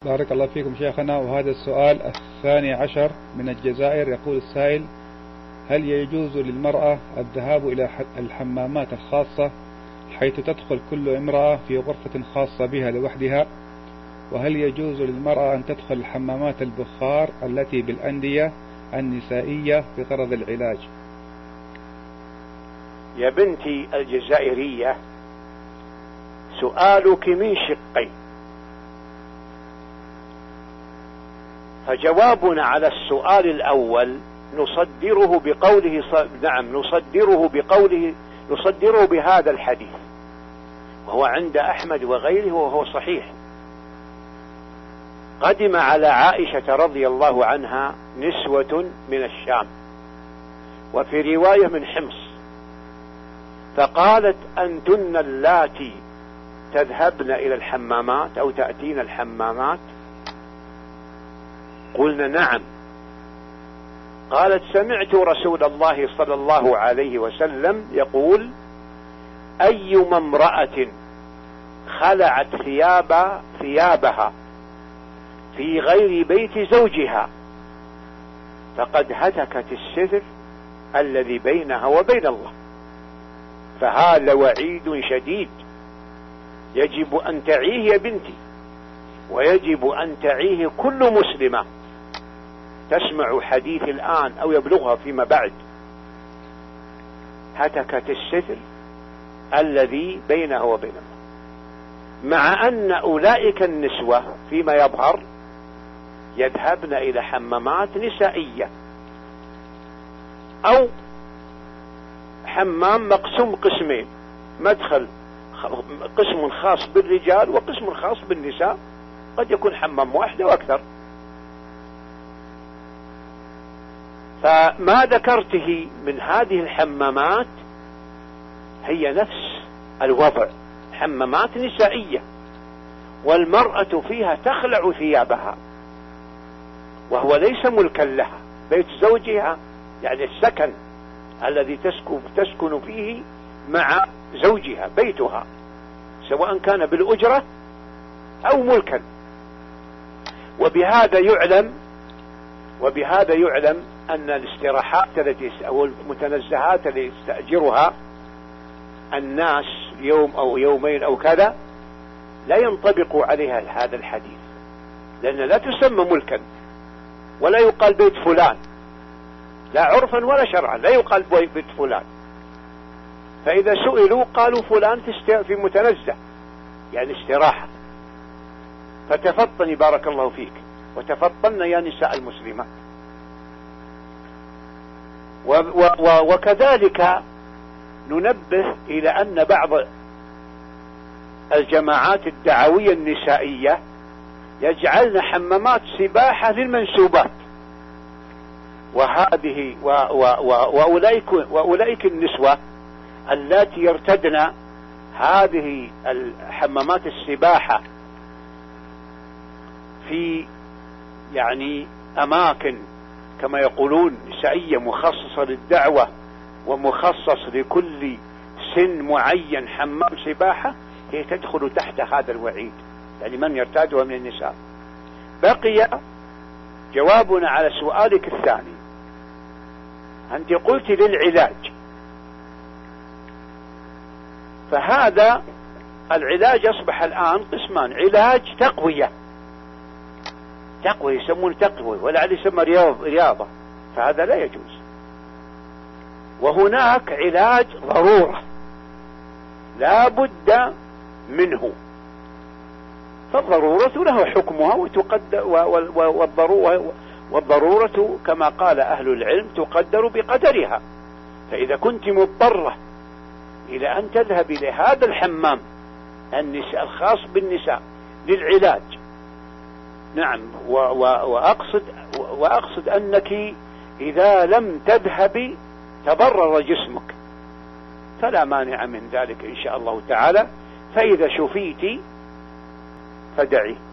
بارك الله فيكم شيخنا. وهذا السؤال 12 من الجزائر. يقول السائل: هل يجوز للمرأة الذهاب إلى الحمامات الخاصة حيث تدخل كل امرأة في غرفة خاصة بها لوحدها؟ وهل يجوز للمرأة أن تدخل الحمامات البخار التي بالأندية النسائية بغرض العلاج؟ يا بنتي الجزائرية، سؤالك من شقين، فجوابنا على السؤال الأول نصدره بهذا الحديث، وهو عند أحمد وغيره وهو صحيح. قدم على عائشة رضي الله عنها نسوة من الشام، وفي رواية من حمص، فقالت: أنتن اللاتي تذهبن إلى الحمامات أو تأتين الحمامات؟ قلنا: نعم. قالت: سمعت رسول الله صلى الله عليه وسلم يقول: أيما امرأة خلعت ثيابها في غير بيت زوجها فقد هتكت الستر الذي بينها وبين الله. فهذا وعيد شديد يجب أن تعيه يا بنتي، ويجب أن تعيه كل مسلمة تسمع حديث الآن أو يبلغها فيما بعد. هتكت الستر الذي بينها وبين الله، مع أن أولئك النسوة فيما يظهر يذهبن إلى حمامات نسائية أو حمام مقسوم قسمين، مدخل قسم خاص بالرجال وقسم خاص بالنساء، قد يكون حمام واحد وأكثر. فما ذكرته من هذه الحمامات هي نفس الوضع، حمامات نسائية، والمرأة فيها تخلع ثيابها، وهو ليس ملكا لها، بيت زوجها يعني السكن الذي تسكن فيه مع زوجها، بيتها، سواء كان بالأجرة أو ملكا. وبهذا يعلم أن الاستراحات أو المتنزهات التي يستأجرها الناس يوم أو يومين أو كذا لا ينطبق عليها هذا الحديث، لأن لا تسمى ملكا، ولا يقال بيت فلان، لا عرفا ولا شرعا لا يقال بيت فلان. فإذا سئلوا قالوا فلان في متنزه، يعني استراحة. فتفطني بارك الله فيك، وتفطن يا نساء المسلمات. وكذلك ننبه إلى أن بعض الجماعات الدعوية النسائية يجعلن حمامات سباحة للمنسوبات، وهذه وأولئك النسوة اللاتي يرتدن هذه الحمامات السباحة في يعني أماكن كما يقولون نسائية مخصصة للدعوة ومخصص لكل سن معين حمام سباحة، هي تدخل تحت هذا الوعيد، يعني من يرتادها من النساء. بقي جوابنا على سؤالك الثاني. أنت قلت للعلاج، فهذا العلاج أصبح الآن قسمان: علاج تقوية يسمون تقوية، ولعل يسمى رياضة، فهذا لا يجوز. وهناك علاج ضرورة لا بد منه، فالضرورة له حكمها والضرورة كما قال أهل العلم تقدر بقدرها. فإذا كنت مضطرة إلى أن تذهب إلى هذا الحمام الخاص بالنساء للعلاج، نعم، وأقصد أنك إذا لم تذهبي تضرر جسمك، فلا مانع من ذلك إن شاء الله تعالى. فإذا شفيتي فدعي.